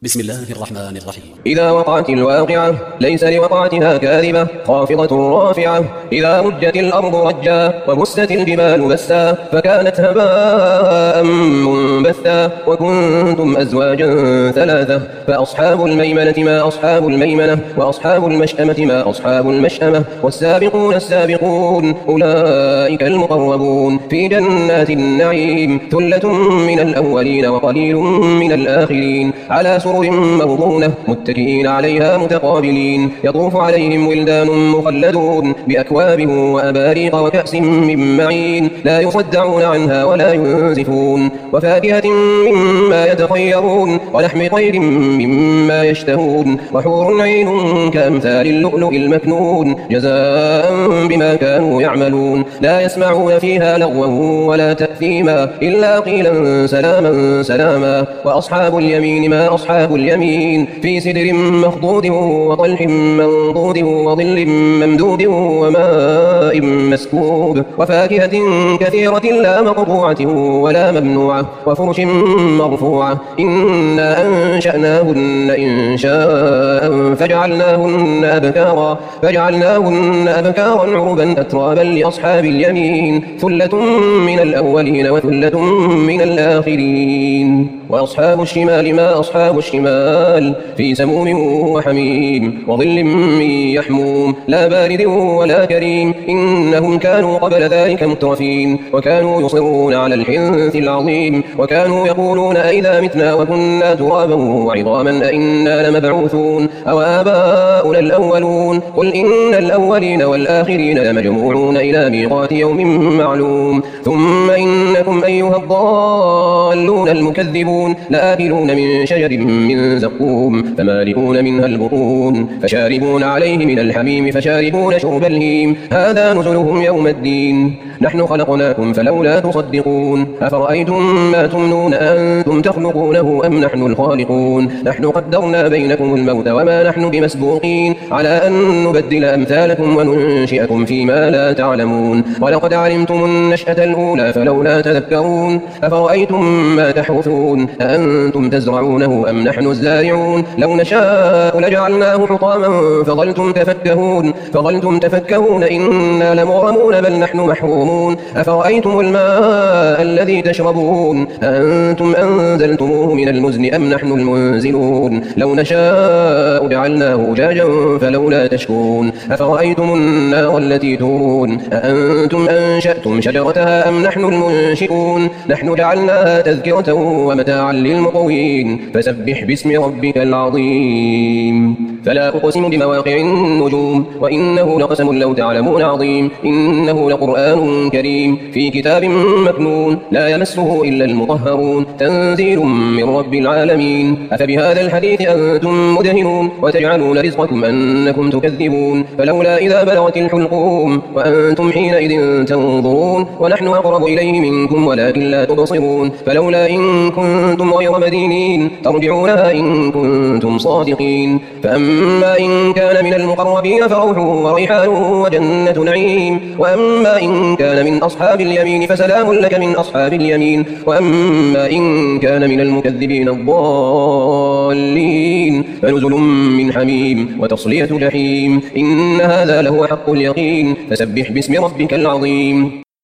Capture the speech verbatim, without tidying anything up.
بسم الله الرحمن الرحيم. إذا وقعت الواقعة ليس لوقعتها كاذبة خافضة رافعة. إذا رجت الأرض رجا وبست الجبال بسا فكانت هباء منبثا وكنتم أزواجا ثلاثة فأصحاب الميمنة ما أصحاب الميمنة وأصحاب المشأمة ما أصحاب المشأمة والسابقون السابقون أولئك المقربون في جنات النعيم ثلة من الأولين وقليل من الآخرين على سرر موضونة متكئين عليها متقابلين يطوف عليهم ولدان مخلدون بأكواب وأباريق وكأس من معين لا يصدعون عنها ولا ينزفون وفاكهة مما يتخيرون ولحم طير مما يشتهون وحور عين كأمثال اللؤلؤ المكنون جزاء بما كانوا يعملون لا يسمعون فيها لغوا ولا تأثيما إلا قيلا سلاما سلاما وأصحاب اليمين ما أصحاب اليمين في سدر مخضود وطلح منضود وظل ممدود وماء مسكوب وفاكهة كثيرة لا مقطوعة ولا ممنوعة وفرش مرفوعة إنا أنشأناهن إنشاء فجعلناهن أبكارا فجعلناهن أبكارا عربا أترابا لأصحاب اليمين ثلة من الأولين وثلة من الآخرين وأصحاب الشمال ما أصحاب الشمال في سموم وحميم وظل من يحموم لا بارد ولا كريم إنهم كانوا قبل ذلك مترفين وكانوا يصرون على الحنث العظيم وكانوا يقولون أئذا متنا وكنا ترابا وعظاما أئنا لمبعوثون أو آباؤنا الأولون قل إن الأولين والآخرين لمجموعون إلى ميقات يوم معلوم ثم إنكم أيها الضالون المكذبون لآكلون من شجر من زقوم فمالئون منها البطون فشاربون عليه من الحميم فشاربون شرب الهيم هذا نزلهم يوم الدين نحن خلقناكم فلولا تصدقون أفرأيتم ما تمنون أنتم تخلقونه أم نحن الخالقون نحن قدرنا بينكم الموت وما نحن بمسبوقين على أن نبدل أمثالكم وننشئكم فيما لا تعلمون ولقد علمتم النشأة الأولى فلولا تذكرون أفرأيتم ما تحرثون أأنتم تزرعونه أم نحن الزارعون لو نشاء لجعلناه حطاما فظلتم تفكهون فظلتم تفكهون إنا لمغرمون بل نحن محرومون أفرأيتم الماء الذي تشربون أأنتم أنزلتموه من المزن أم نحن المنزلون لو نشاء جعلناه أجاجا فلولا تشكرون أفرأيتم النار التي تورون أأنتم أنشأتم شجرتها أم نحن المنشئون نحن جعلناها تذكرة ومتاعا للمقوين فسبح باسم ربك العظيم فلا أقسم بمواقع النجوم وإنه لقسم لو تعلمون عظيم إنه لقرآن كريم في كتاب مكنون لا يمسه إلا المطهرون تنزيل من رب العالمين أفبهذا الحديث أنتم مدهنون وتجعلون رزقكم أنكم تكذبون فلولا إذا بلغت الحلقوم وأنتم حينئذ تنظرون ونحن أقرب إليه منكم ولكن لا تبصرون فلولا إن كنتم غير مدينين ترجعونها إن كنتم صادقين فأما إن كان من المقربين فروح وريحان وجنة نعيم وأما إن كان من أصحاب اليمين فسلام لك من أصحاب اليمين وأما إن كان من المكذبين الضالين فنزل من حميم وتصلية جحيم إن هذا لهو حق اليقين فسبح باسم ربك العظيم.